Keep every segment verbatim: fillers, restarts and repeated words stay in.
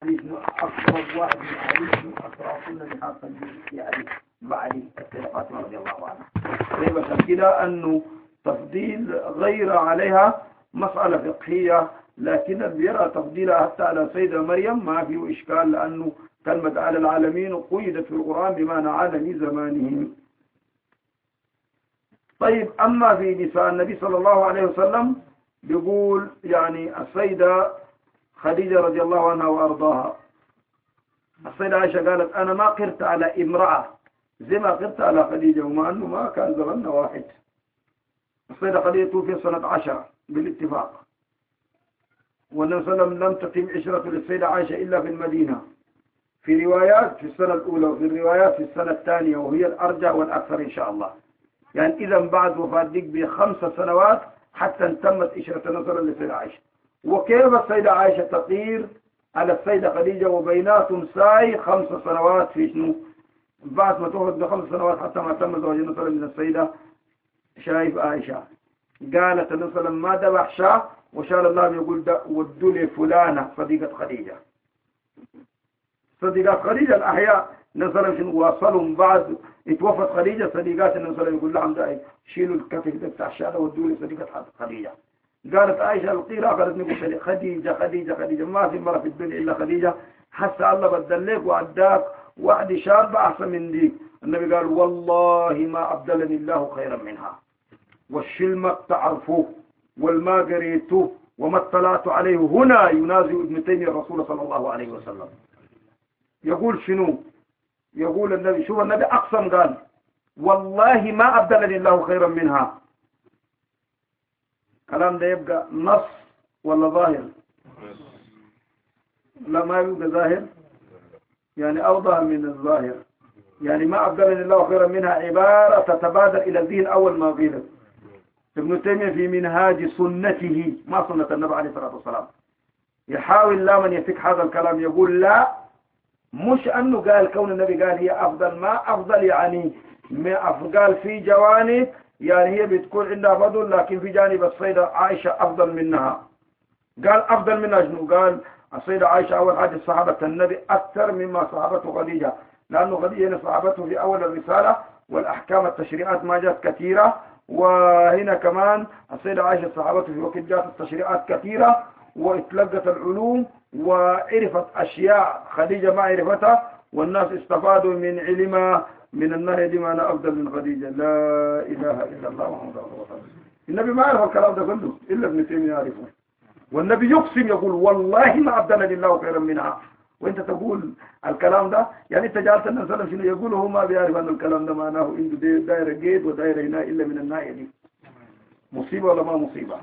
أقرب واحد من علي من أطرافنا لحاق يعني بعد فاطمة رضي الله عنها. طيب كده أنه تفضيل غير عليها مسألة فقهية، لكن بيرى تفضيلها حتى على سيدة مريم ما فيه إشكال، لأنه كلمة على العالمين قيدت في القرآن بمعنى عالم زمانهم. طيب أما في نساء النبي صلى الله عليه وسلم بيقول يعني السيدة خديجة رضي الله عنها وأرضاها، السيدة عائشة قالت أنا ما قرت على امرأة زي ما قرت على خديجة، وما أنه ما كان زمننا واحد. السيدة خديجة توفي سنة عشرة بالاتفاق، والنبي صلى الله عليه وسلم لم تتم عشرة للسيدة عائشة إلا في المدينة، في روايات في السنة الأولى وفي الروايات في السنة الثانية، وهي الأرجح والأكثر إن شاء الله. يعني إذا بعد وفاة ديك بخمس سنوات حتى تمت عشرة نصرا للسيدة عائشة. وكيف السيدة عائشة تطير على السيدة خديجة وبيناتهم ساي خمس سنوات في شنو؟ بعد ما توفت بخمس سنوات حتى ما تم زواج نصرا من السيدة شايف عائشة. قالت النبي صلى الله عليه وسلم ما ذبح شاه وشال الله يقول ودوا لي فلانة صديقة خديجة. صديقات خديجة الأحياء نصلا شنو واصلهم بعد اتوفت خديجة، صديقات النبي صلى الله عليه وسلم يقول لهم ده شيلوا الكتف بتاع الشهادة ودوا لي صديقة خديجة. قالت عائشة القيرة قالت نقول خديجة خديجة خديجة ما في مرة في الدنيا إلا خديجة، حتى الله بدلك وعداك واحد شاب أحسن من دي. النبي قال والله ما أبدلني الله خيرا منها، والشلمة تعرفوه والما قريته وما اطلعت عليه. هنا ينازع ابن تيمية الرسول صلى الله عليه وسلم يقول شنو؟ يقول النبي شوف النبي أقسم قال والله ما أبدلني الله خيرا منها. كلام ده يبقى نص ولا ظاهر؟ لا ما يبقى ظاهر، يعني أوضح من الظاهر. يعني ما أبدلني الله خيرا منها عبارة تتبادر إلى الذهن أول ما قيلت. ابن تيمية في منهاج سنته ما سنة النبي عليه الصلاة والسلام يحاول لا من يفك هذا الكلام، يقول لا مش أنه قال كون النبي قال هي أفضل، ما أفضل يعني ما قال في جوانب يعني هي بتكون عندها فضل، لكن في جانب السيدة عائشة أفضل منها. قال أفضل منها شنو؟ قال السيدة عائشة أول حاجة صحابة النبي أكثر مما صحابته خديجة، لأنه خديجة صحابته في أول الرسالة والأحكام التشريعات ما جاءت كثيرة، وهنا كمان السيدة عائشة صحابته في وقت جاءت التشريعات كثيرة واتلقت العلوم وعرفت أشياء خديجة ما عرفتها، والناس استفادوا من علمها من النهي دي ما أنا أفضل من خديجة. لا إله إلا الله محمد رسول الله. النبي ما يعرف الكلام ده كله إلا ابن تيمية يعرفه، والنبي يقسم يقول والله ما أبدلني الله خيرا منها، وانت تقول الكلام ده يعني انت جعلت النبي صلى الله عليه وسلم يقول هو ما بيعرف أن الكلام ده معناه عنده دائرة جيد ودائرة هنا إلا من الناحية دي. مصيبة ولا ما مصيبة؟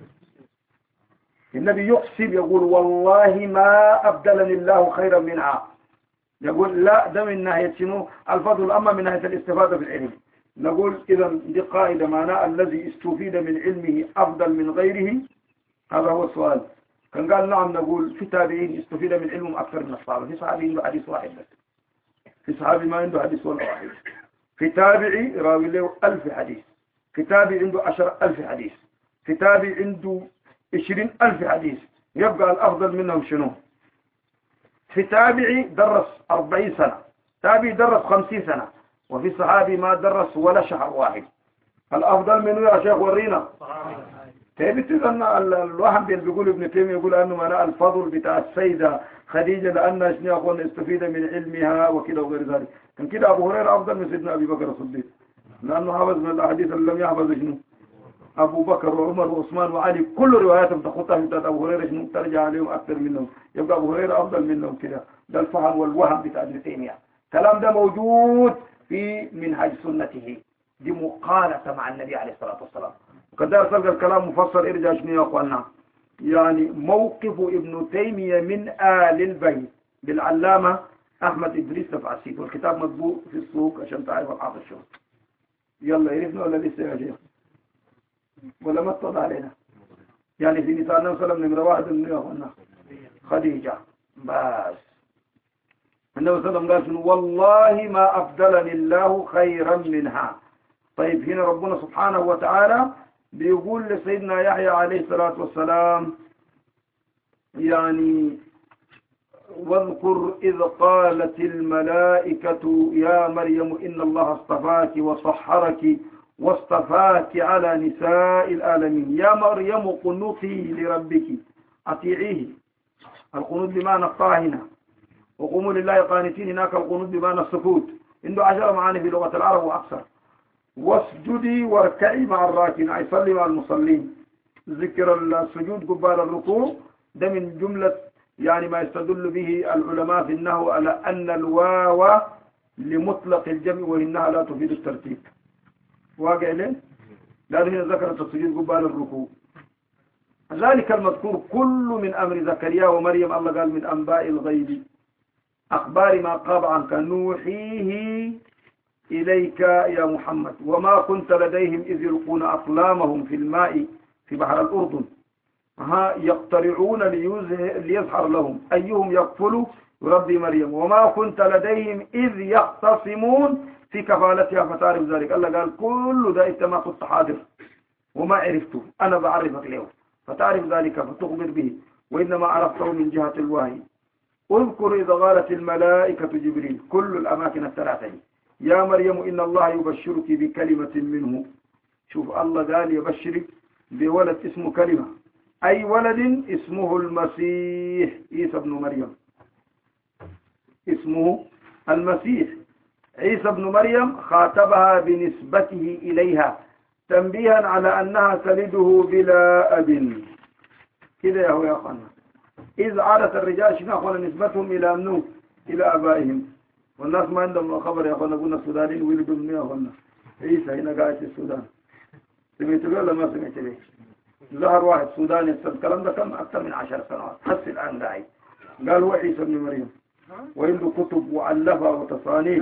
النبي يقسم يقول والله ما أبدلني الله خيرا منها. يقول لا ده من ناحية شنو الفضل، أما من ناحية الاستفادة بالعلم نقول إذا دي قاعدة معناه الذي استفيد من علمه أفضل من غيره. هذا هو السؤال. كان قال نعم نقول في تابعين استفيد من علمهم أكثر من الصحابة، في صحابي عنده حديث واحد بس، في صحابي ما عنده حديث ولا واحد، في تابعي راوي له ألف حديث، في تابعي عنده عشر ألف حديث، في تابعي عنده عشرين ألف حديث. يبقى الأفضل منهم شنو؟ في تابعي درس أربعين سنة، تابعي درس خمسين سنة، وفي صحابي ما درس ولا شهر واحد. الأفضل منه يا شيخ ورينا. تابعت أن الواحد بيقول ابن تيمية يقول أنه معنى الفضل بتاع السيدة خديجة لأن شنو أخوان استفيد من علمها وكذا وغير ذلك. كان كده أبو هريرة أفضل من سيدنا أبي بكر الصديق، لأنه حفظ من الأحاديث اللي لم يحفظ شنو أبو بكر وعمر وعثمان وعلي، كل رواياتهم تخطها من أبو هريرة شنو ترجع عليهم أكثر منهم. يبقى أبو هريرة أفضل منهم كده. ده الفهم والوهم بتاع ابن تيمية. كلام ده موجود في منهج سنته، دي مقالة مع النبي عليه الصلاة والسلام. وقد أرسل الكلام مفصل ارجع شنو يا أخوانا. يعني موقف ابن تيمية من آل البيت بالعلامة أحمد إدريس تفعسيف، والكتاب مطبوع في السوق عشان تعرف الحافظ شو. يلا عرفنا ولا لسه يا شيخ؟ ولا ما اطلع علينا؟ يعني في نساء النبي صلى الله عليه وسلم نمرة واحد من يا أخوانا خديجة بس. النبي صلى الله عليه وسلم قال شنو؟ والله ما أبدلني الله خيرا منها. طيب هنا ربنا سبحانه وتعالى بيقول لسيدنا يحيى عليه الصلاة والسلام يعني واذكر إذ قالت الملائكة يا مريم إن الله اصطفاك وصحرك واصطفاك على نساء العالمين يا مريم قنوتي لربك أطيعيه. القنوت بمعنى الطاعة هنا، وقوموا لله قانتين هناك القنوت بمعنى السكوت، عنده عشر معاني في لغة العرب وأكثر. واسجدي واركعي مع الراكعين، أي صلي مع المصلين. ذكر السجود قبال الركوع ده من جملة يعني ما يستدل به العلماء في النحو على أن الواو لمطلق الجمع وإنها لا تفيد الترتيب. واقع ليه؟ لأنه هنا ذكرت السجود قبال الركوع. ذلك المذكور كل من أمر زكريا ومريم، الله قال من أنباء الغيب، أخبار ما قاب عنك نوحيه إليك يا محمد وما كنت لديهم إذ يلقون أقلامهم في الماء في بحر الأردن ها يقترعون ليظهر لهم أيهم يكفل ربي مريم وما كنت لديهم إذ يختصمون في كفالتها فتعرف ذلك. الله قال كل ده إنت ما كنت حاضر وما عرفته، أنا بعرفك له فتعرف ذلك فتخبر به، وإنما عرفته من جهة الوحي. اذكر إذا قالت الملائكة جبريل، كل الأماكن الثلاثة يا مريم إن الله يبشرك بكلمة منه. شوف الله قال يبشرك بولد اسمه كلمة، أي ولد اسمه المسيح عيسى بن مريم، اسمه المسيح عيسى بن مريم، خاطبها بنسبته إليها تنبيها على أنها تلده بلا أب. كده يا هو يا أخوانا، إذ عادت الرجال شنا أخوانا نسبتهم إلى منو؟ إلى أبائهم. والناس ما عندهم خبر يا أخوانا، قلنا السودانيين ولدوا من يا أخوانا عيسى هنا قاعد في السودان. سمعت به ولا ما سمعت به؟ ظهر واحد سوداني الكلام ده كم أكثر من عشر سنوات، حس الآن قاعد قال هو عيسى بن مريم، وعنده كتب وألفها وتصانيف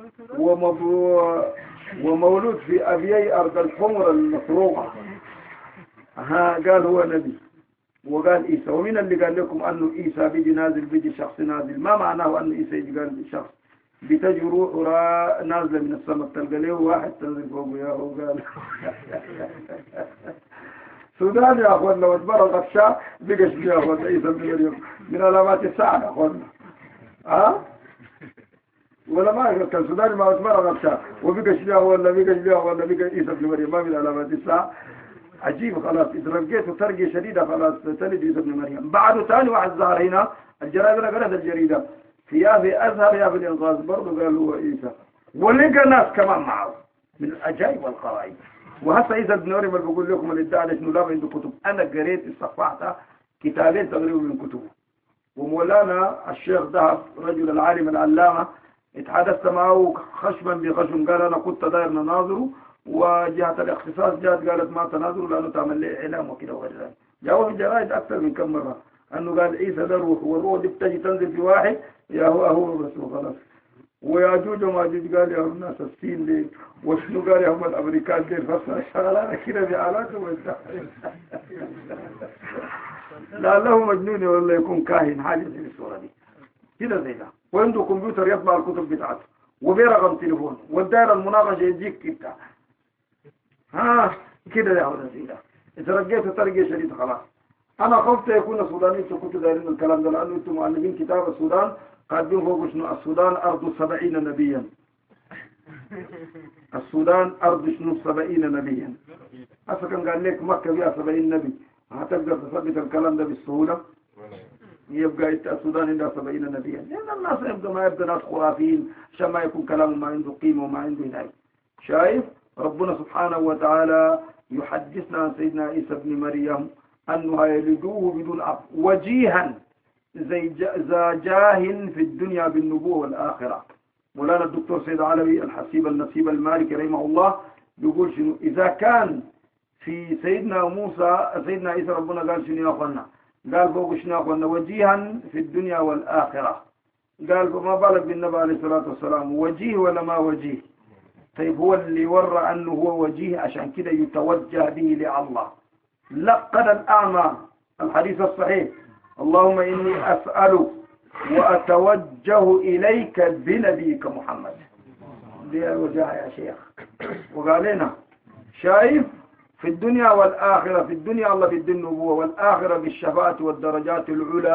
ومولود في أبيي أرض الحمر المفروغة. ها قال هو نبي وقال عيسى. ومن اللي قال لكم أنه عيسى بيجي نازل بيجي شخص نازل، ما معناه أنه عيسى يجي قال شخص بتجي روح نازلة من السماء تلقى له واحد تنزل فوقه يا هو قال سودان يا أخوان لو اتبرغ الشاء بقش يا أخوان عيسى بن مريم من علامات الساعة يا أخوان. ها ولا ما كان سوداني ما اتبرغ الشاء وبقش يا ولا بقش يا ولا بقى عيسى بن مريم ما من علامات الساعة. عجيب خلاص إذا رجيت ترقية شديدة خلاص تلد عيسى بن مريم. بعده ثاني واحد ظهر هنا الجرائد أنا قرأت الجريدة في يا في أزهر يا في الإنقاذ برضه قال هو عيسى، ولقى ناس كمان معه من العجائب والقرائب. وهسه عيسى بن مريم اللي بقول لكم الادعاء انه لا عنده كتب، انا قريت استطفعت كتابين تقريبا من كتبه. ومولانا الشيخ ذهب رجل العالم العلامه اتحدثت معه خشما بخشم، قال انا كنت داير نناظره وجهه الاختصاص جات قالت ما تناظروا لانه تعمل لي اعلام وكذا وغير ذلك. جاوا في الجرائد اكثر من كم مره انه قال عيسى ده روح، والروح دي بتجي تنزل في واحد يا هو هو بس وخلاص. وياجوج وماجوج قال يا هم الناس الصين دي، وشنو قال يا هم الامريكان دي، فصل شغلانه كده بآلاتهم لعله مجنون ولا يكون كاهن حاجه زي الصوره دي كده زي ده. وعنده كمبيوتر يطبع الكتب بتاعته وبرقم تليفون والدائره المناقشه يجيك كده ها كده يا ولد زي ده. اذا رجيت ترقيه شديده خلاص. انا خفت يكون السودانيين كنتوا دايرين الكلام ده، لانه انتم مؤلفين كتاب السودان قاعدين فوق شنو السودان ارض سبعين نبيا. السودان ارض شنو سبعين نبيا. هسه كان قال لك مكه فيها سبعين نبي، هتقدر تثبت الكلام ده بالسهوله؟ يبقى السودان عندها سبعين نبيا، لان الناس يبقى ما يبقى ناس خرافيين عشان ما يكون كلامهم ما عنده قيمه وما عنده هدايه. شايف ربنا سبحانه وتعالى يحدثنا عن سيدنا عيسى بن مريم انه يلدوه بدون اب وجيها زي ذا جاه في الدنيا بالنبوة والآخرة. مولانا الدكتور سيد علوي الحسيب النسيب المالكي رحمه الله بيقول شنو إذا كان في سيدنا موسى سيدنا عيسى ربنا قال شنو يا أخوانا، قال فوق شنو يا أخوانا وجيها في الدنيا والآخرة، قال فما بالك بالنبي عليه الصلاة والسلام وجيه ولا ما وجيه؟ طيب هو اللي ورى أنه هو وجيه عشان كده يتوجه به لله. لقد الأعمى الحديث الصحيح اللهم إني أسأل وأتوجه إليك بنبيك محمد. دي الوجهة يا شيخ. وقال لنا شايف في الدنيا والآخرة، في الدنيا الله بدي النبوة، والآخرة بالشفاعة والدرجات العلى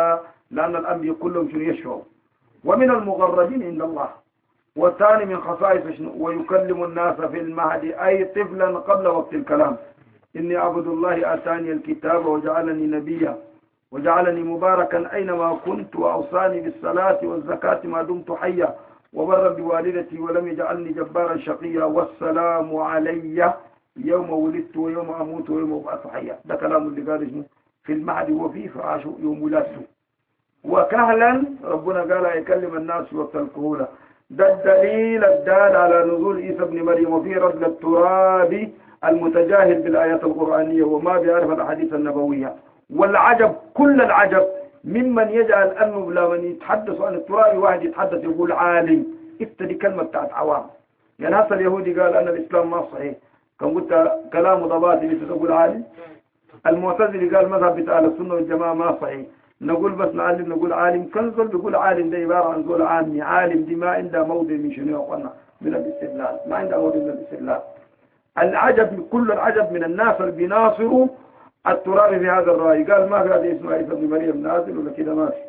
لأن الأنبياء كلهم شنو يشفعوا. ومن المغربين عند الله. والثاني من خصائص شنو؟ ويكلم الناس في المهد أي طفلا قبل وقت الكلام. إني عبد الله آتاني الكتاب وجعلني نبيا وجعلني مباركا أينما كنت وأوصاني بالصلاة والزكاة ما دمت حيا وبرا بوالدتي ولم يجعلني جبارا شقيا والسلام علي يوم ولدت ويوم أموت ويوم أبعث حيا. ده كلام اللي قال اسمه في المهد وفي فراشه يوم ولادته. وكهلا ربنا قال يكلم الناس وقت الكهولة. ده الدليل الدال على نزول عيسى ابن مريم وفي رجل التراب المتجاهل بالآيات القرآنية وما بيعرف الأحاديث النبوية. والعجب كل العجب ممن يجعل أنه لما يتحدث عن التراب واحد يتحدث يقول عالم. ابتدي كلمة بتاعت عوام. يعني هسه اليهودي قال أن الإسلام ما صحيح كان قلت كلام ضباطي بتقول عالم. المعتزلي قال مذهب بتاع السنة والجماعة ما صحيح نقول بس نعلم نقول عالم. كنزل بيقول عالم ده عبارة عن زول عامي. عالم دي ما عنده موضع من شنو يا اخوانا من الاستدلال. ما عنده موضع من الاستدلال. العجب كل العجب من الناس اللي بيناصروا التراب في هذا الرأي. قال ما في هذا اسمه عيسى ابن مريم نازل ولا كده ماشي.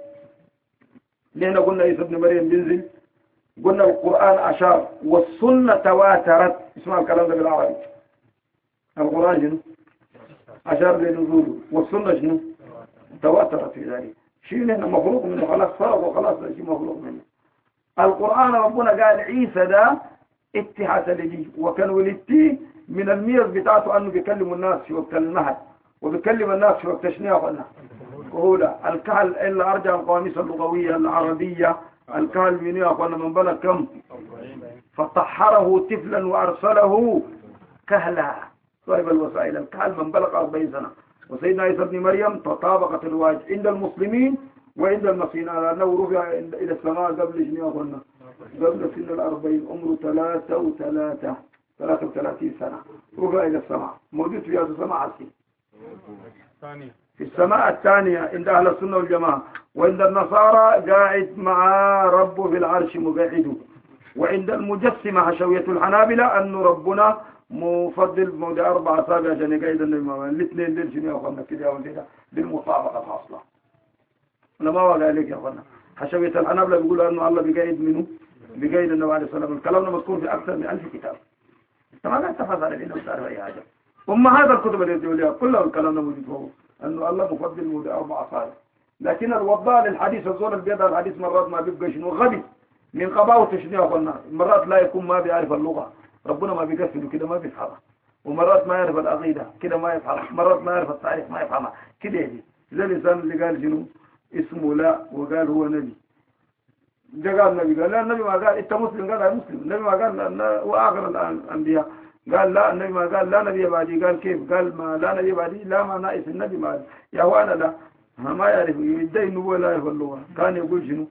لأن قلنا عيسى ابن مريم بينزل قلنا القرآن أشار والسنة تواترت. اسمع الكلام ده بالعربي. القرآن شنو أشار لنزوله والسنة شنو تواترت في ذلك. شيء نحن مخلوق منه خلاص فرق وخلاص لا شيء مخلوق منه. القرآن ربنا قال عيسى ده اتحاد لي وكان ولدتي من الميز بتاعته أنه بيكلم الناس في وقت المهد وبيكلم الناس في وقت شنيا قلنا كهولة. الكهل إلا أرجع القواميس اللغوية العربية. الكهل من قلنا من بلد كم فطحره طفلا وأرسله كهلا. طيب الوسائل الكهل من بلغ أربعين سنة. وسيدنا عيسى ابن مريم تطابقت الرواية عند المسلمين وعند المسيحيين على أنه رفع إلى السماء قبل شنيا قلنا قبل سن الأربعين عمره ثلاثة وثلاثة ثلاثة وثلاثين سنة رفع إلى السماء. موجود في هذا السماء عسي في السماء الثانية عند أهل السنة والجماعة. وعند النصارى قاعد مع ربه في العرش مقعده. وعند المجسمة حشوية الحنابلة أنه ربنا مفضل موضع أربع أصابع عشان يقعد الاثنين دول شنو يا أخوانا كده يا ولدنا بالمطابقة فاصلة. أنا ما وقع عليك يا أخوانا. حشوية الحنابلة بيقولوا أنه الله بيقعد منه بقيد النبي عليه الصلاة والسلام. الكلام ده مذكور في أكثر من ألف كتاب. أنت ما قاعد تحفظ على العلم وتعرف أي حاجة. أما هذا الكتب اللي يقولها كلها الكلام ده موجود فوق أنه الله مفضل موضع أربع أصابع. لكن الوضاء للحديث الزول اللي بيضع الحديث مرات ما بيبقى شنو غبي من قباوة شنو يا أخوانا. مرات لا يكون ما بيعرف اللغة ربنا ما بيقفله كده ما بيفهمها. ومرات ما يعرف العقيدة كده ما يفهمها. مرات ما يعرف التاريخ ما يفهمها كده يجي زي الإنسان اللي قال شنو اسمه لا وقال هو نبي. جاء قال النبي قال لا النبي ما قال انت مسلم قال مسلم. النبي ما قال هو آخر الأنبياء قال لا. النبي ما قال لا نبي بعدي. قال كيف قال ما لا نبي بعدي لا ما ناقص النبي ما يا هو أنا لا ما يعرف يدعي النبوة لا يعرف اللغة. كان يقول شنو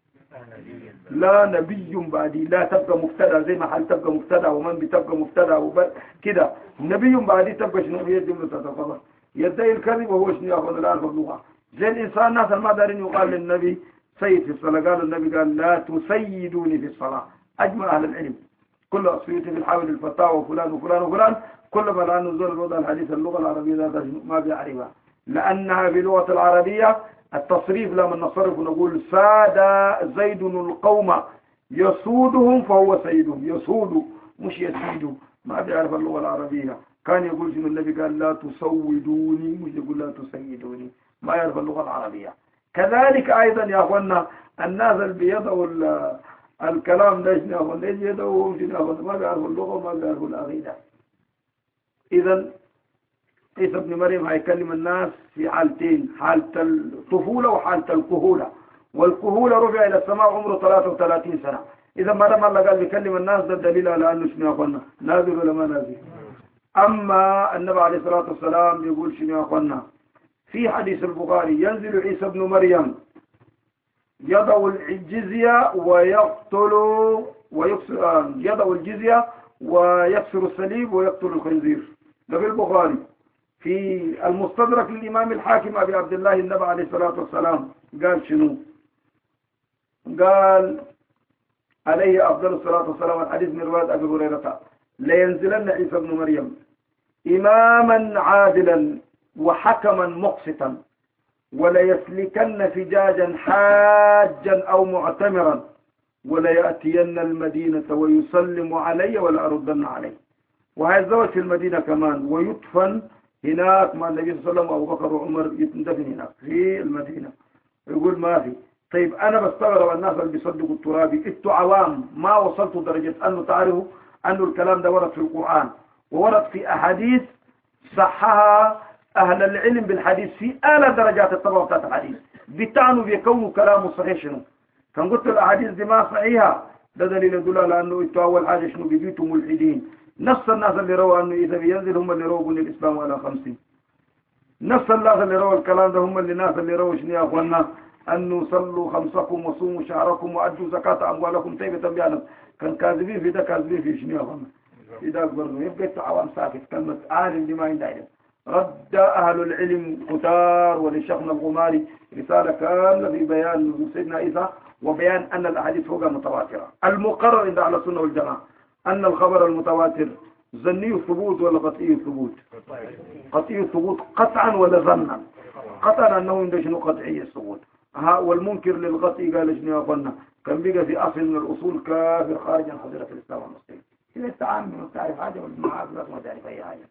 لا نبي بعدي. لا تبقى مبتدا زي ما حال تبقى مبتدا ومن بتبقى مبتدا كده. نبي بعدي تبقى شنو هي الجملة تتفضل يدعي الكذب وهو شنو ياخذ لا يعرف اللغة. زي الإنسان الناس ما دارين يقال للنبي سيد في الصلاة. قال النبي قال لا تسيدوني في الصلاة. أجمع أهل العلم كل أصفيته في الحاول الفتاوى وفلان وفلان وفلان كل ما لا نزول الوضع الحديث اللغة العربية ذات ما بيعرفها لأنها بلغة العربية التصريف لما نصرف ونقول ساد زيد القوم يسودهم فهو سيدهم. يسود مش يسيد ما بيعرف اللغة العربية. كان يقول شنو النبي قال لا تسودوني مش يقول لا تسيدوني ما يعرف اللغة العربية. كذلك أيضا يا أخوانا الناس اللي بيضعوا الكلام ده يا أخوانا يجي يدعوهم شنو يا أخوانا ما بيعرفوا اللغة وما بيعرفوا العقيدة. إذا عيسى ابن مريم هيكلم الناس في حالتين حالة الطفولة وحالة الكهولة. والكهولة رفع إلى السماء عمره ثلاثة وثلاثين سنة. إذا ما دام الله قال بيكلم الناس ده دليل على أنه شنو يا أخوانا نازل ولا ما نازل. أما النبي عليه الصلاة والسلام يقول شنو يا أخوانا في حديث البخاري ينزل عيسى ابن مريم يضع الجزية ويقتل ويكسر يضع الجزية ويكسر الصليب ويقتل الخنزير. ده في البخاري. في المستدرك للإمام الحاكم أبي عبد الله النبي عليه الصلاة والسلام قال شنو قال عليه أفضل الصلاة والسلام الحديث من رواية أبي هريرة لينزلن عيسى ابن مريم إماما عادلا وحكما مقسطا وليسلكن فجاجا حاجا أو معتمرا وليأتين المدينة ويسلم علي ولا أردن عليه. وهيتزوج في المدينة كمان ويدفن هناك مع النبي صلى الله عليه وسلم وأبو بكر وعمر يتندفن هناك في المدينة. يقول ما في. طيب أنا بستغرب الناس اللي بيصدقوا الترابي، انتوا عوام ما وصلتوا درجة أنه تعرفوا أنه الكلام ده ورد في القرآن وورد في أحاديث صحها أهل العلم بالحديث في أعلى درجات الطبقة بتاعت الحديث، بتعنوا بيكونوا كلامه صحيح شنو؟ كان قلت الأحاديث دي ما صحيحة، ده دليل يدل على أنه انتوا أول حاجة شنو بيجيتوا ملحدين. نفس الناس اللي رووا أنه إذا بينزل هم اللي رووا بني الإسلام على خمسين. نفس الناس اللي رووا الكلام ده هم اللي الناس اللي رووا شنو يا أخوانا أنه صلوا خمسكم وصوموا شهركم وأدوا زكاة أموالكم طيبة بيانا. كان كاذبين في ده كاذبين في شنو يا أخوانا؟ في ده أكبر يبقى التعوام ساكت. كلمة عالم دي ما عنده علم. رد أهل العلم كتار ولشيخنا الغماري رسالة كاملة في بيان سيدنا عيسى وبيان أن الأحاديث فوقها متواترة. المقرر عند أهل السنة والجماعة أن الخبر المتواتر ظني الثبوت ولا قطعي الثبوت؟ قطعي الثبوت قطعا ولا ظنا؟ قطعا أنه عنده شنو قطعي الثبوت. ها والمنكر للقطعي قال شنو يا أخوانا؟ كان بقى في أصل من الأصول كافر خارج عن حضرة الإسلام والمسلمين. إذا أنت عام ما تعرف حاجة والمعاذ ما تعرف أي حاجة.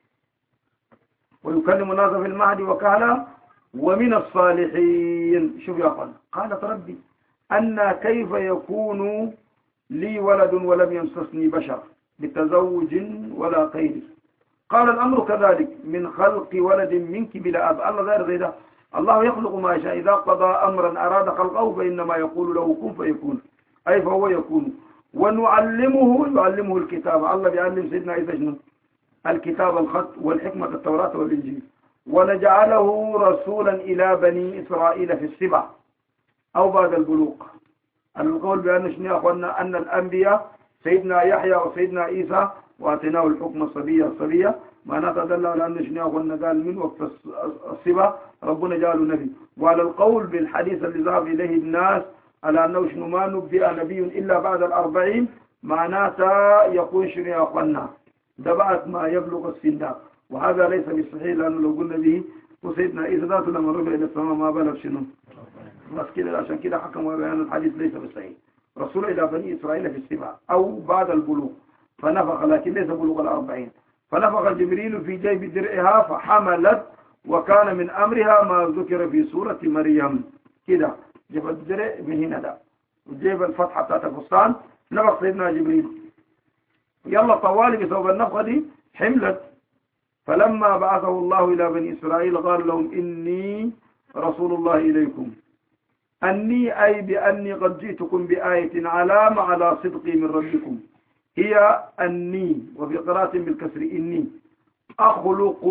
ويكلم الناس في المهد وكهلا ومن الصالحين. شوف يا أخوانا قالت ربي أن كيف يكون لي ولد ولم يمسسني بشر بتزوج ولا قيد. قال الأمر كذلك من خلق ولد منك بلا أب. الله غير زي ده. الله يخلق ما يشاء إذا قضى أمرا أراد خلقه فإنما يقول له كن فيكون أي فهو يكون. ونعلمه يعلمه الكتاب. الله بيعلم سيدنا عيسى شنو؟ الكتاب الخط والحكمة التوراة والإنجيل. ونجعله رسولا إلى بني إسرائيل في السبع أو بعد البلوغ. القول بأن شنو يا أخوانا أن الأنبياء سيدنا يحيى وسيدنا عيسى واتيناه الحكم الصبية الصبية ما نتدل على أن شنو يا أخوانا قال من وقت السبع ربنا جعله نبي. وعلى القول بالحديث اللي ذهب إليه الناس على أنه شنو ما نبئ نبي إلا بعد الأربعين معناتها يقول شنو يا أخوانا ده بعد ما يبلغ السن. وهذا ليس بالصحيح لأنه لو قلنا به وسيدنا عيسى ذاته لما رجع إلى السماء ما بلغ شنو بس كده. عشان كده حكموا بأن الحديث ليس بالصحيح. رسول إلى بني إسرائيل في السبع أو بعد البلوغ فنفخ لكن ليس بلوغ الأربعين. فنفخ جبريل في جيب درعها فحملت وكان من أمرها ما ذكر في سورة مريم. كده جيب الدرع من هنا ده وجيب الفتحة بتاعت الفستان نفخ سيدنا جبريل يلا طوالي بسبب النفخة دي حملت. فلما بعثه الله إلى بني إسرائيل قال لهم إني رسول الله إليكم أني أي بأني قد جئتكم بآية علامة على صدقي من ربكم هي أني وفي قراءة بالكسر إني أخلق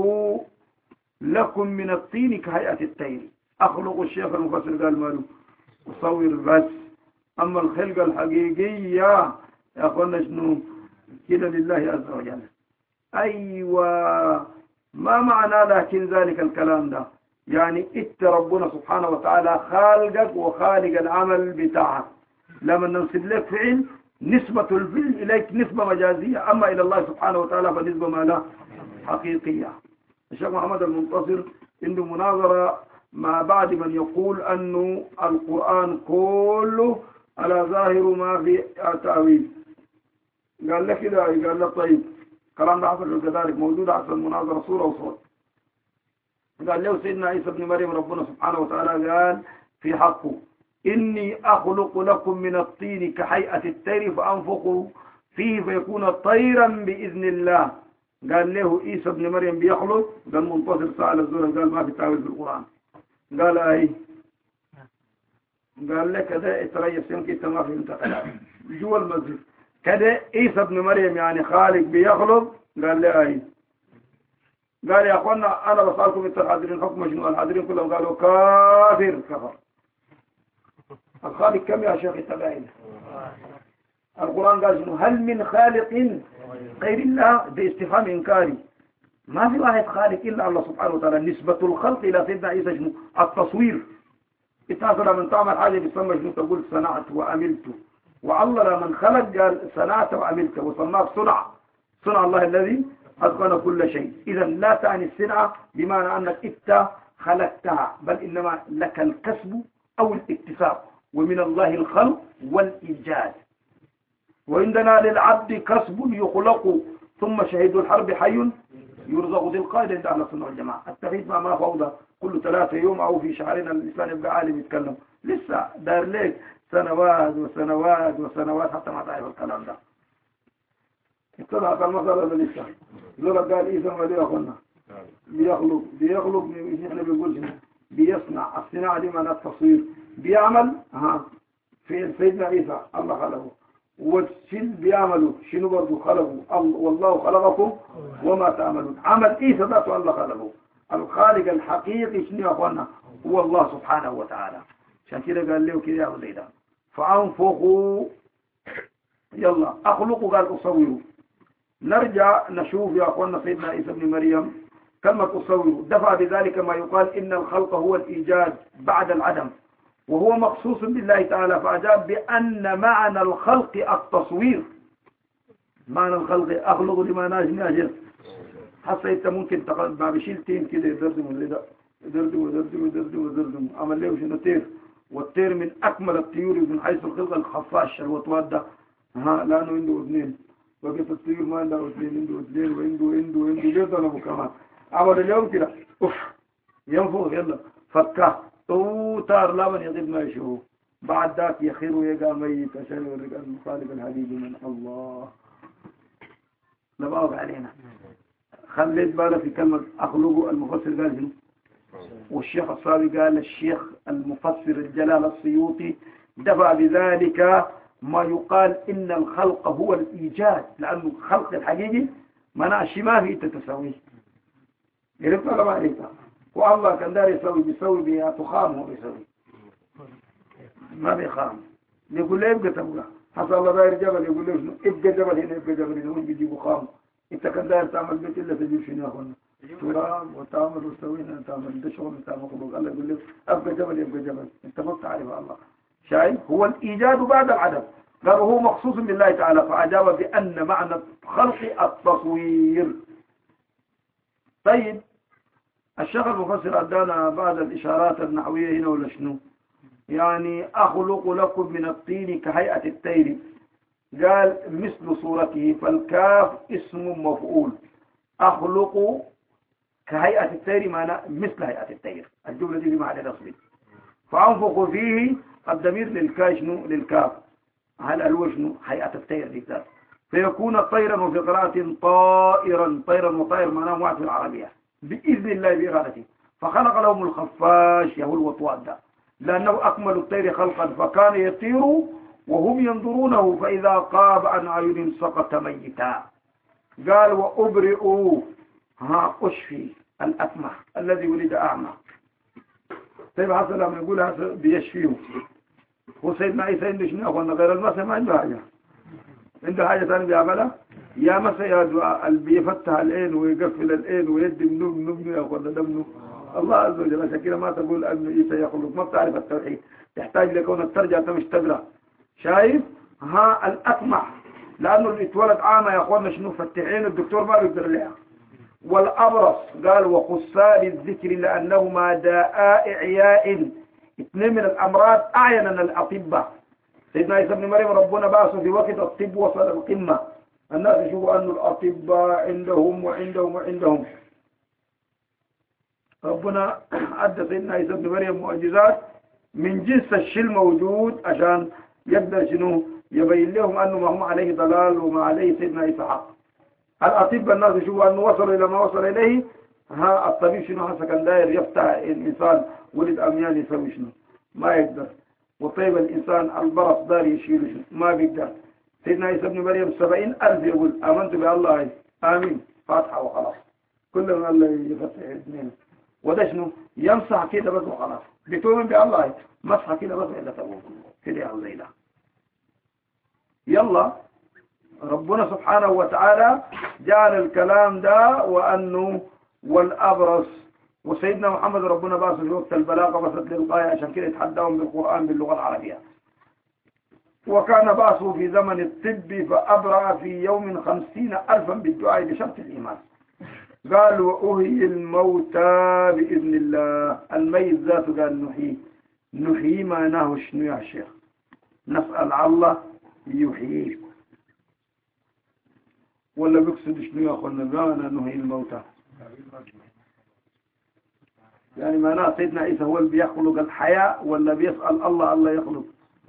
لكم من الطين كهيئة الطير. أخلق الشيخ المفسر قال ماله أصور بس. أما الخلق الحقيقية يا أخوانا شنو كده لله عز وجل. أيوة ما معنى لكن ذلك الكلام ده يعني إت ربنا سبحانه وتعالى خالقك وخالق العمل بتاعك. لما ننسب لك فعل نسبة الفعل إليك نسبة مجازية أما إلى الله سبحانه وتعالى فنسبة ما لا حقيقية. الشيخ محمد المنتصر عنده مناظرة ما بعد من يقول أنه القرآن كله على ظاهر ما في تأويل. قال لك كده قال لك طيب كلام ده حصل كذلك موجود حصل مناظرة صورة وصوت. قال له سيدنا عيسى بن مريم ربنا سبحانه وتعالى قال في حقه إني أخلق لكم من الطين كهيئة الطير فأنفخ فيه فيكون طيرا بإذن الله. قال له عيسى بن مريم بيخلق. قال منتصر سأل الزور قال ما في تأويل في القرآن. قال أي قال لك كذا اتريس يمكن ما في انتقال جوا المسجد كذا عيسى بن مريم يعني خالق بيخلق. قال لي أي قال يا أخوانا أنا بسألكم انت الحاضرين حكم شنو؟ الحاضرين كلهم قالوا كافر كفر. الخالق كم يا شيخ التبعين؟ القرآن قال شنو؟ هل من خالق غير الله؟ ده استفهام إنكاري. ما في واحد خالق إلا الله سبحانه وتعالى. نسبة الخلق إلى سيدنا عيسى شنو؟ التصوير. انت لما تعمل حاجة بيسمى شنو؟ تقول صنعت وعملت. والله لما خلق قال صنعت وعملت وسماه صنع. صنع الله الذي أتقن كل شيء. إذا لا تعني الصنعة بمعنى أنك إنت خلقتها، بل إنما لك الكسب أو الاكتساب، ومن الله الخلق والإيجاد. وعندنا للعبد كسب يخلق، ثم شهيد الحرب حي يرزق. ذي القاعدة عند أهل السنة والجماعة. التوحيد ما ما فوضى كل ثلاثة يوم أو في شهرين الإنسان يبقى عالم يتكلم، لسه دار ليك سنوات وسنوات وسنوات حتى ما تعرف الكلام ده. اتضحت المسألة ده لسه. لولا قال إيسا ما ليه أخونا بيخلق بيخلق احنا بيقول شنو؟ بيصنع. الصناعة دي معناها التصوير. بيعمل ها في سيدنا عيسى الله خلقه، والشيء بيعملوا شنو برضه خلقه والله خلقكم وما تعملون. عمل عيسى ذاته الله خلقه. الخالق الحقيقي شنو يا اخوانا؟ هو الله سبحانه وتعالى. عشان كده قال له كده يا زي ده فانفخوا يلا اخلقوا قال اصوروا. نرجع نشوف يا اخوانا سيدنا عيسى ابن مريم كلمة أصور دفع بذلك ما يقال إن الخلق هو الإيجاد بعد العدم، وهو مخصوص بالله تعالى، فأجاب بأن معنى الخلق التصوير. معنى الخلق أخلق لما ناجي أجل. حتى أنت ممكن تقل ما بشيلتين كده يدردم ولا يدردم ويدردم ويدردم ويدردم. عمل له شنو طير، والطير من أكمل الطيور من حيث الخلق الخفاش الوطوات ده، ها لأنه عنده اثنين، وقت الطيور ما عنده اثنين، عنده اثنين وعنده عنده عنده بيضربوا كمان. عمل اليوم كده اوف ينفخ يلا فكه طار لا من يغيب ما يشوفه. بعد ذاك يخير ويقع ميت عشان يوريك أن خالق الحبيب من الله. نبقى علينا خليت بالك في كلمة أخلقه. المفسر قال شنو؟ والشيخ الصاوي قال الشيخ المفسر الجلال السيوطي دفع بذلك ما يقال إن الخلق هو الإيجاد، لأنه الخلق الحقيقي مناش ما في تتساويه. عرفت ولا ما عرفت؟ والله كان داري يسوي بيسوي بها تخام، هو بيسوي ما بيخام. يقول له ابقى تبغى حصل الله داير جبل، يقول له شنو ابقى جبل هنا ابقى جبل هنا، وين بيجيبوا خام؟ انت كان داير تعمل بيت الا تجيب شنو يا اخوانا؟ تراب وتعمل وتسوي هنا تعمل ده شغل بتاع مخلوق. الله يقول له ابقى جبل ابقى جبل، انت ما بتعرف الله. شايف؟ هو الايجاد بعد العدم. قال هو مخصوص بالله تعالى، فاجاب بان معنى الخلق التصوير. طيب الشيخ المفسر أدانا بعد الإشارات النحوية هنا ولا شنو؟ يعني أخلق لكم من الطين كهيئة الطير، قال مثل صورته، فالكاف اسم مفعول. أخلق كهيئة الطير معنى مثل هيئة الطير، الجملة دي بمعنى الأصل. فأنفخ فيه الضمير للكاف شنو؟ للكاف. هل الألوى شنو؟ هيئة الطير بالذات، فيكون طيرا، وفي قراءة طائرا. طيرا وطائر معناه واحد في العربية بإذن الله بإرادته. فخلق لهم الخفاش يهو الوطوات ده، لأنه أكمل الطير خلقا، فكان يطير وهم ينظرونه، فإذا قاب عن عين سقط ميتا. قال وأبرئوا ها أشفي الأكمه الذي ولد أعمى. طيب حسن لما يقول بيشفيه، وسيدنا عيسى عنده شنو أخوانا غير المسا؟ ما عنده حاجة، عنده حاجة ثانية بيعملها؟ يا مسا يا دعاء اللي بيفتح العين ويقفل العين ويدي منه منه ياخذ دمه. الله عز وجل. عشان كده ما تقول انه عيسى يخلق، ما بتعرف التوحيد، تحتاج لكونك ترجع مش تقرا. شايف؟ ها الأكمح لانه اللي اتولد عامه يا اخوانا شنو فتحين الدكتور ما بيقدر لها. والابرص قال وخسار الذكر لانهما داء اعياء، اثنين من الامراض اعيننا الاطباء. سيدنا عيسى ابن مريم ربنا بعثه في وقت الطب وصل القمه، الناس يشوفوا أن الأطباء عندهم وعندهم وعندهم. ربنا أدى سيدنا عيسى ابن مريم معجزات من جنس الشيء الموجود عشان يقدر شنو يبين لهم أنه ما هم عليه ضلال وما عليه سيدنا عيسى حق. الأطباء الناس يشوفوا أنه وصل إلى ما وصل إليه. ها الطبيب شنو هسه كان داير يفتح الإنسان ولد أميان يسوي شنو؟ ما يقدر. وطيب الإنسان البرص دار يشيله شنو؟ ما بيقدر. سيدنا عيسى ابن مريم سبعين ألف يقول آمنت بالله آمين فاتحة وخلاص. كل ما الله يفتح اثنين وده شنو يمسح كده بس وخلاص. بتؤمن بالله مسح كده بس إلا تقول كده يا زي ده. يلا ربنا سبحانه وتعالى جعل الكلام ده وأنه والأبرص. وسيدنا محمد ربنا بعثه في وقت البلاغة بسط للغاية عشان كده يتحداهم بالقرآن باللغة العربية. وكان بعثه في زمن الطب فأبرأ في يوم خمسين ألفا بالدعاء بشرط الإيمان. قال وأهي الموتى بإذن الله. الميت ذاته قال نحيي. نحيي معناه شنو يا شيخ؟ نسأل الله يحييه، ولا بيقصد شنو يا أخوانا؟ قال نحيي الموتى يعني معناه سيدنا عيسى هو اللي بيخلق الحياة، ولا بيسأل الله الله يخلق؟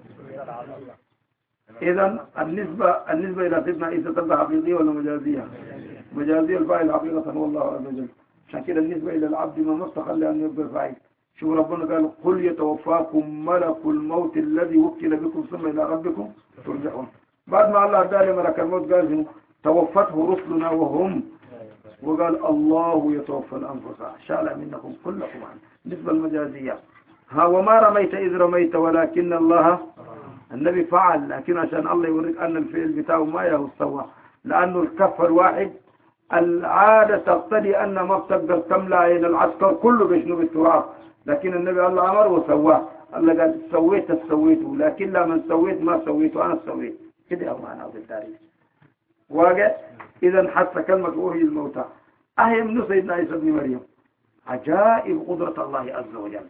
إذا النسبة النسبة إلى سيدنا عيسى تبقى حقيقية ولا مجازية؟ مجازية. الفاعل حقيقة هو الله عز وجل. عشان كده النسبة إلى العبد ما مستخلى أن يبقى فاعل. شوف ربنا قال قل يتوفاكم ملك الموت الذي وكل بكم ثم إلى ربكم ترجعون. بعد ما الله ادى ملك الموت قال توفته رسلنا وهم، وقال الله يتوفى الأنفس شاء منكم كلكم عنه. نسبة المجازية. ها وما رميت إذ رميت ولكن الله. النبي فعل، لكن عشان الله يوريك أن الفعل بتاعه ما يستوى، لأنه الكف الواحد العادة تقتضي أن ما بتقدر تملأ عين العسكر كله بشنو بالتراب، لكن النبي الله أمر وسواه. الله قال سويت سويته، لكن لا من سويت ما سويته أنا سويت كده. أو معناه بالتاريخ واقع. إذا حتى كلمة وهي الموتى أهي من سيدنا عيسى بن مريم. عجائب قدرة الله عز وجل.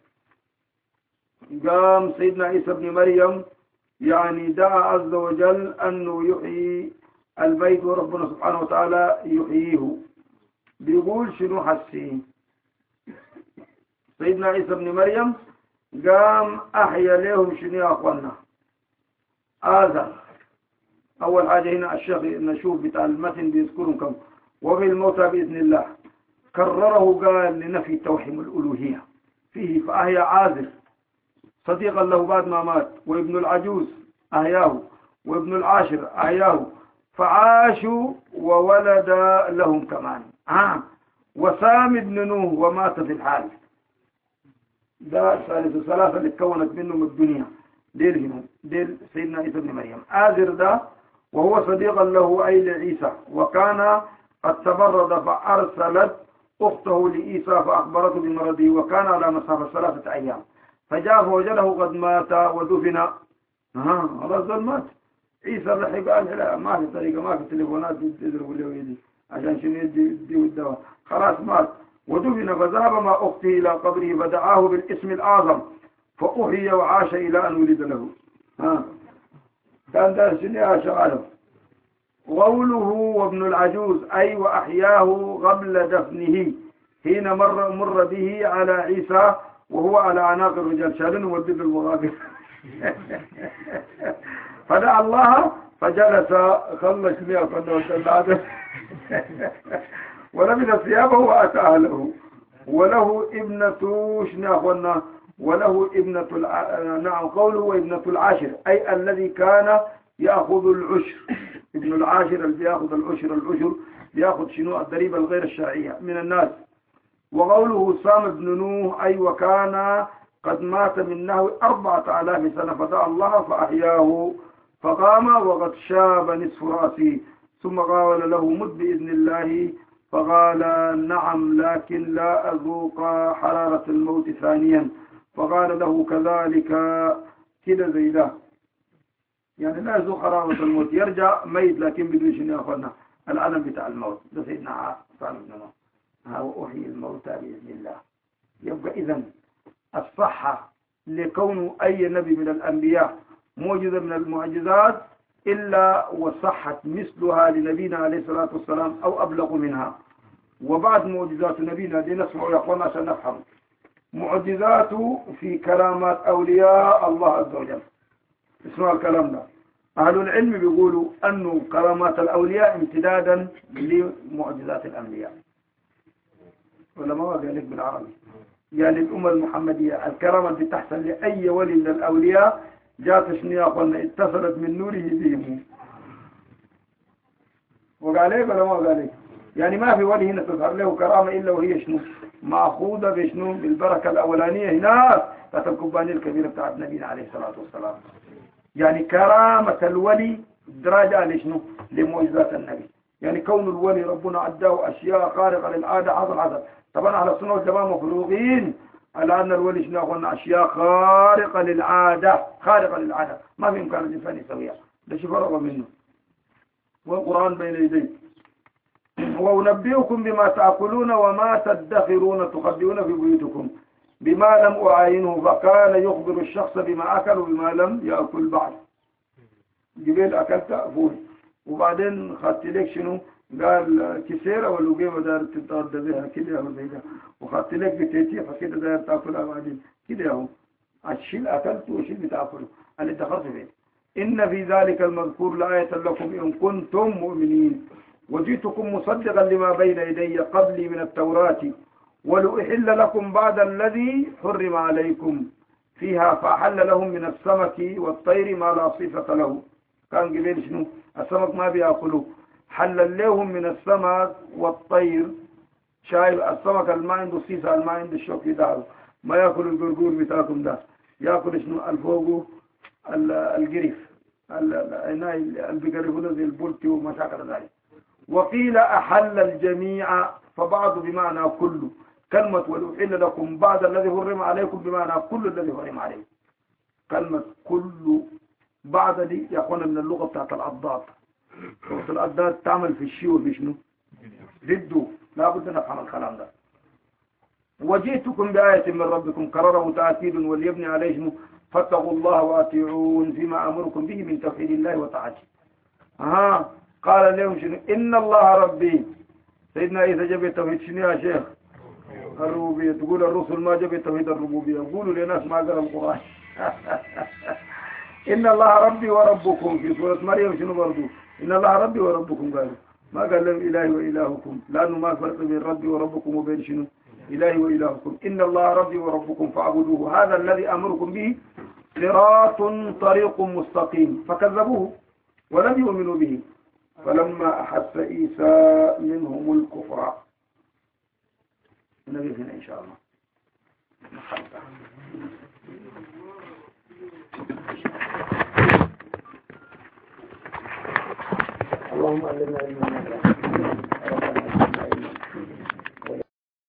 قام سيدنا عيسى بن مريم يعني دعا عز وجل أنه يحيي البيت، وربنا سبحانه وتعالى يحييه. بيقول شنو حسين سيدنا عيسى بن مريم؟ قام أحيا لهم شنو يا أخوانا؟ آذى. أول حاجة هنا الشيخ نشوف بتاع المتن بيذكرهم كم وفي الموتى بإذن الله. كرره قال لنفي توحيم الألوهية فيه، فأحيا عازر صديقا له بعد ما مات، وابن العجوز أحياه، وابن العاشر أحياه، فعاشوا وولد لهم كمان. آه. وسام ابن نوح ومات في الحال. ده ثالث الثلاثة اللي تكونت منهم الدنيا ديل هنا ديل سيدنا عيسى بن مريم. آذر ده وهو صديقا له أي لعيسى، وكان قد تبرد فأرسلت أخته لعيسى فأخبرته بمرضه، وكان على مسافة ثلاثة أيام، فجاء فوجده قد مات ودفن. ها رجل مات. عيسى لحق قال لا ما في طريقة، ما في تليفونات تضربوا له يدي عشان شنو يدي يدي الدواء، خلاص مات ودفن. فذهب مع أخته إلى قبره فدعاه بالاسم الأعظم فأحيي وعاش إلى أن ولد له. ها كان ده شنو يا شغاله. قوله وابن العجوز أي وأحياه قبل دفنه حين مر مر به على عيسى وهو على عناق الرجال شالنه ودب المغابر. فدعا الله فجلس خلص مئة فنوة ولبس ثيابه وأتى أهله. وله ابنة شنو أخوانا؟ وله ابنة الع... نعم قوله وابنة العاشر أي الذي كان يأخذ العشر. ابن العاشر اللي بيأخذ العشر. العشر بيأخذ شنو؟ الضريبة الغير الشرعية من الناس. وقوله سام بن نوح أي وكان قد مات من نحو أربعة آلاف سنة، فدعا الله فأحياه فقام وقد شاب نصف رأسه، ثم قال له مت بإذن الله، فقال نعم لكن لا أذوق حرارة الموت ثانيا، فقال له كذلك كده زي ده، يعني لا يذوق حرارة الموت، يرجع ميت لكن بدون شنو ياخذنا الألم بتاع الموت. ده سيدنا سام بن نوح. ها أحيي الموتى بإذن الله. يبقى إذن الصحة لكون أي نبي من الأنبياء معجزة من المعجزات إلا وصحت مثلها لنبينا عليه الصلاة والسلام أو أبلغ منها. وبعد معجزات نبينا دي نسمع يا أخوانا عشان نفهم معجزاته في كرامات أولياء الله عز وجل. اسمع الكلام ده. أهل العلم بيقولوا أنه كرامات الأولياء امتدادا لمعجزات الأنبياء. ولا ما قال لك بالعربي؟ يعني الأمة المحمدية الكرامة اللي تحصل لأي ولي من الأولياء جاءت شنو يا أخوانا؟ اتصلت من نوره بهم. وقال لك ولا ما قال لك؟ يعني ما في ولي هنا تظهر له كرامة إلا وهي شنو؟ مأخوذة بشنو؟ بالبركة الأولانية هناك تحت القبانية الكبيرة بتاعت نبينا عليه الصلاة والسلام. يعني كرامة الولي درجة لشنو؟ لمعجزات النبي. يعني كون الولي ربنا عداه أشياء خارقة للعادة حصل حصل. طبعا على السنة والجماعة مفروغين على أن الولي شنو قلنا أشياء خارقة للعادة، خارقة للعادة ما في إمكان الإنسان يسويها. ده شيء فرق منه والقرآن بين يديه. وأنبئكم بما تأكلون وما تدخرون تخبئون في بيوتكم بما لم أعاينه، فكان يخبر الشخص بما أكل وبما لم يأكل بعد. جبال أكلت فول وبعدين خدت لك شنو؟ قال كسيرة والوجيبة دار تتغدى بها كده أو زي ده، وخدت لك بتيتي فكده دار تاكلها بعدين كده أهو. الشيء أكلته والشيء بتاكله اللي دخلت فيه. إن في ذلك المذكور لآية لكم إن كنتم مؤمنين وجئتكم مصدقا لما بين يدي قبلي من التوراة ولأحل لكم بعد الذي حرم عليكم فيها فأحل لهم من السمك والطير ما لا صفة له. كان قبل شنو؟ السمك ما بيأكلوا، حل لهم من السمك والطير. شايف السمك الما عنده صيصة الما عنده الشوك يداره، ما يأكل القرقور بتاعكم ده، يأكل شنو؟ الفوق القريف اللي بيقربونه زي البلتي وما شاكل ذلك. وقيل أحل الجميع فبعض بمعنى كل. كلمة ولأحل لكم بعد الذي حرم عليكم بمعنى كل الذي حرم عليكم. كلمة كل بعد دي يكون من اللغة بتاعت الأضداد. لغة الأضداد تعمل في الشيء وفي شنو؟ ضده. لا بد نفهم الكلام ده. وجئتكم بآية من ربكم كرره تأكيد وليبني عليه شنو؟ فاتقوا الله وأطيعون فيما أمركم به من توحيد الله وطاعته. ها قال لهم شنو؟ إن الله ربي. سيدنا إذا جاب التوحيد شنو يا شيخ؟ الربوبية. تقول الرسل ما جاب توحيد الربوبية، قولوا لناس ما قرأوا القرآن. إن الله ربي وربكم في سورة مريم شنو برضو؟ إن الله ربي وربكم قالوا، ما قال لهم إلهي وإلهكم، لأنه ما فرق بين ربي وربكم وبين شنو؟ إلهي وإلهكم. إن الله ربي وربكم فاعبدوه هذا الذي أمركم به صراط طريق مستقيم. فكذبوه ولم يؤمنوا به فلما أحس عيسى منهم الكفر. نبي هنا إن شاء الله. اللهم علمنا علما نافعا.